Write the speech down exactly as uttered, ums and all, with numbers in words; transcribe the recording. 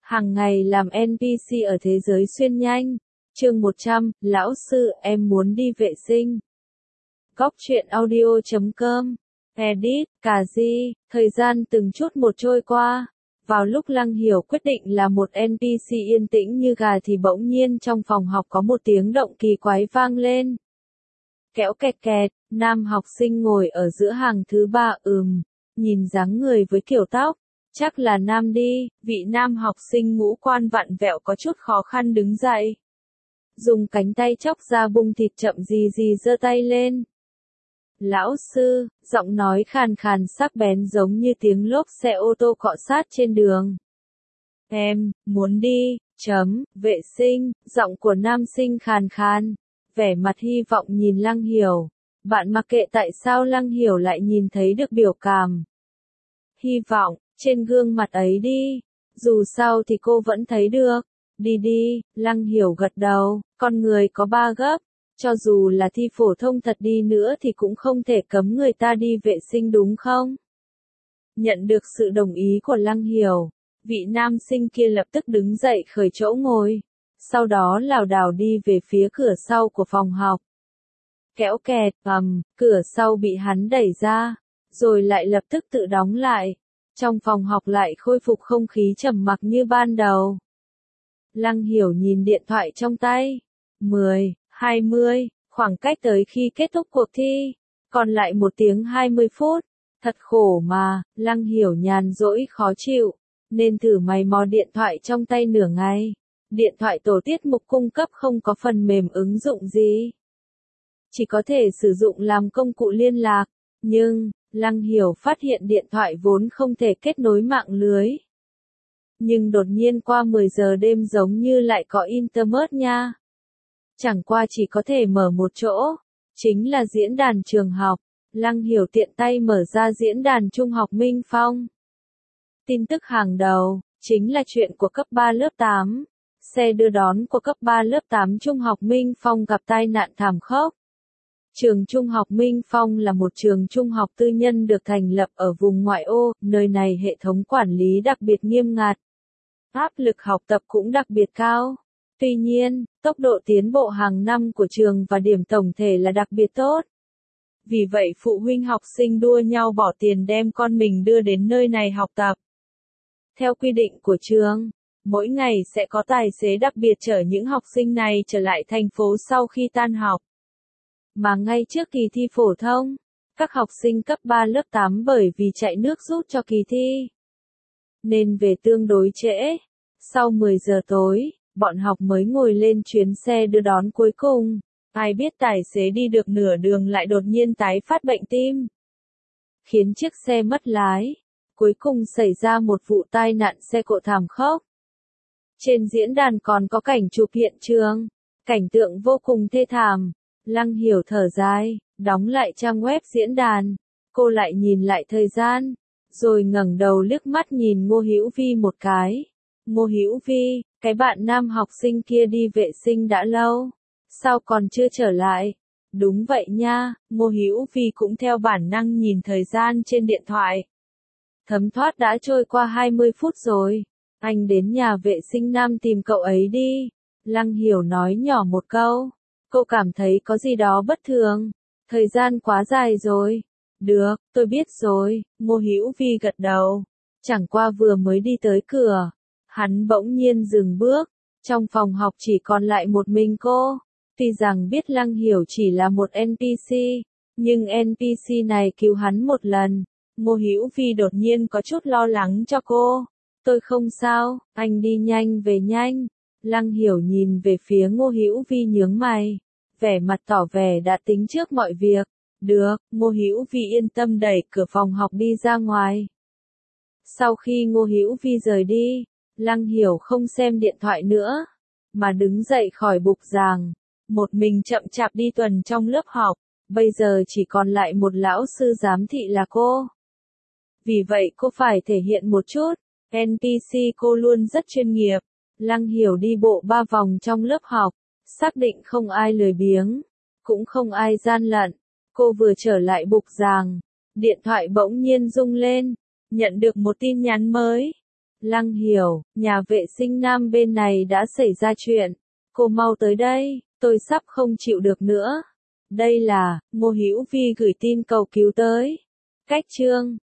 Hàng ngày làm en pê xê ở thế giới xuyên nhanh. Chương một trăm, lão sư, em muốn đi vệ sinh. Góc truyện audio chấm com. Edit, cà di, thời gian từng chút một trôi qua. Vào lúc Lăng Hiểu quyết định là một en pê xê yên tĩnh như gà thì bỗng nhiên trong phòng học có một tiếng động kỳ quái vang lên. Kéo kẹt kẹt, nam học sinh ngồi ở giữa hàng thứ ba ừm, nhìn dáng người với kiểu tóc. Chắc là nam đi, vị nam học sinh ngũ quan vặn vẹo có chút khó khăn đứng dậy. Dùng cánh tay chóc ra bung thịt chậm gì gì giơ tay lên. Lão sư, giọng nói khàn khàn sắc bén giống như tiếng lốp xe ô tô cọ sát trên đường. Em, muốn đi, chấm, vệ sinh, giọng của nam sinh khàn khàn. Vẻ mặt hy vọng nhìn Lăng Hiểu. Bạn mặc kệ tại sao Lăng Hiểu lại nhìn thấy được biểu cảm. Hy vọng, trên gương mặt ấy đi. Dù sao thì cô vẫn thấy được. Đi đi, Lăng Hiểu gật đầu, con người có ba gấp. Cho dù là thi phổ thông thật đi nữa thì cũng không thể cấm người ta đi vệ sinh đúng không? Nhận được sự đồng ý của Lăng Hiểu, vị nam sinh kia lập tức đứng dậy khởi chỗ ngồi. Sau đó lảo đảo đi về phía cửa sau của phòng học. Kéo kẹt, ầm, cửa sau bị hắn đẩy ra, rồi lại lập tức tự đóng lại. Trong phòng học lại khôi phục không khí trầm mặc như ban đầu. Lăng Hiểu nhìn điện thoại trong tay. mười, hai mươi, khoảng cách tới khi kết thúc cuộc thi. Còn lại một tiếng hai mươi phút. Thật khổ mà, Lăng Hiểu nhàn rỗi khó chịu. Nên thử mày mò điện thoại trong tay nửa ngày. Điện thoại tổ tiết mục cung cấp không có phần mềm ứng dụng gì. Chỉ có thể sử dụng làm công cụ liên lạc. Nhưng, Lăng Hiểu phát hiện điện thoại vốn không thể kết nối mạng lưới. Nhưng đột nhiên qua mười giờ đêm giống như lại có internet nha. Chẳng qua chỉ có thể mở một chỗ. Chính là diễn đàn trường học. Lăng Hiểu tiện tay mở ra diễn đàn Trung học Minh Phong. Tin tức hàng đầu, chính là chuyện của cấp ba lớp tám. Xe đưa đón của cấp ba lớp tám Trung học Minh Phong gặp tai nạn thảm khốc. Trường Trung học Minh Phong là một trường trung học tư nhân được thành lập ở vùng ngoại ô, nơi này hệ thống quản lý đặc biệt nghiêm ngặt. Áp lực học tập cũng đặc biệt cao. Tuy nhiên, tốc độ tiến bộ hàng năm của trường và điểm tổng thể là đặc biệt tốt. Vì vậy phụ huynh học sinh đua nhau bỏ tiền đem con mình đưa đến nơi này học tập. Theo quy định của trường, mỗi ngày sẽ có tài xế đặc biệt chở những học sinh này trở lại thành phố sau khi tan học. Mà ngay trước kỳ thi phổ thông, các học sinh cấp ba lớp tám bởi vì chạy nước rút cho kỳ thi, nên về tương đối trễ. Sau mười giờ tối, bọn học mới ngồi lên chuyến xe đưa đón cuối cùng. Ai biết tài xế đi được nửa đường lại đột nhiên tái phát bệnh tim, khiến chiếc xe mất lái. Cuối cùng xảy ra một vụ tai nạn xe cộ thảm khốc. Trên diễn đàn còn có cảnh chụp hiện trường. Cảnh tượng vô cùng thê thảm. Lăng Hiểu thở dài, đóng lại trang web diễn đàn. Cô lại nhìn lại thời gian, rồi ngẩng đầu liếc mắt nhìn Ngô Hữu Vi một cái. Ngô Hữu Vi, cái bạn nam học sinh kia đi vệ sinh đã lâu. Sao còn chưa trở lại? Đúng vậy nha, Ngô Hữu Vi cũng theo bản năng nhìn thời gian trên điện thoại. Thấm thoát đã trôi qua hai mươi phút rồi. Anh đến nhà vệ sinh nam tìm cậu ấy đi. Lăng Hiểu nói nhỏ một câu. Cô cảm thấy có gì đó bất thường. Thời gian quá dài rồi. Được, tôi biết rồi. Ngô Hữu Vi gật đầu. Chẳng qua vừa mới đi tới cửa, hắn bỗng nhiên dừng bước. Trong phòng học chỉ còn lại một mình cô. Tuy rằng biết Lăng Hiểu chỉ là một en pê xê, nhưng en pê xê này cứu hắn một lần. Ngô Hữu Vi đột nhiên có chút lo lắng cho cô. Tôi không sao, anh đi nhanh về nhanh. Lăng Hiểu nhìn về phía Ngô Hữu Vi nhướng mày, vẻ mặt tỏ vẻ đã tính trước mọi việc. Được, Ngô Hữu Vi yên tâm đẩy cửa phòng học đi ra ngoài. Sau khi Ngô Hữu Vi rời đi, Lăng Hiểu không xem điện thoại nữa, mà đứng dậy khỏi bục giảng, một mình chậm chạp đi tuần trong lớp học. Bây giờ chỉ còn lại một lão sư giám thị là cô. Vì vậy cô phải thể hiện một chút. en pê xê cô luôn rất chuyên nghiệp. Lăng Hiểu đi bộ ba vòng trong lớp học, xác định không ai lười biếng, cũng không ai gian lận. Cô vừa trở lại bục giảng, điện thoại bỗng nhiên rung lên, nhận được một tin nhắn mới. Lăng Hiểu, nhà vệ sinh nam bên này đã xảy ra chuyện. Cô mau tới đây, tôi sắp không chịu được nữa. Đây là, Ngô Hữu Vi gửi tin cầu cứu tới. Cách chương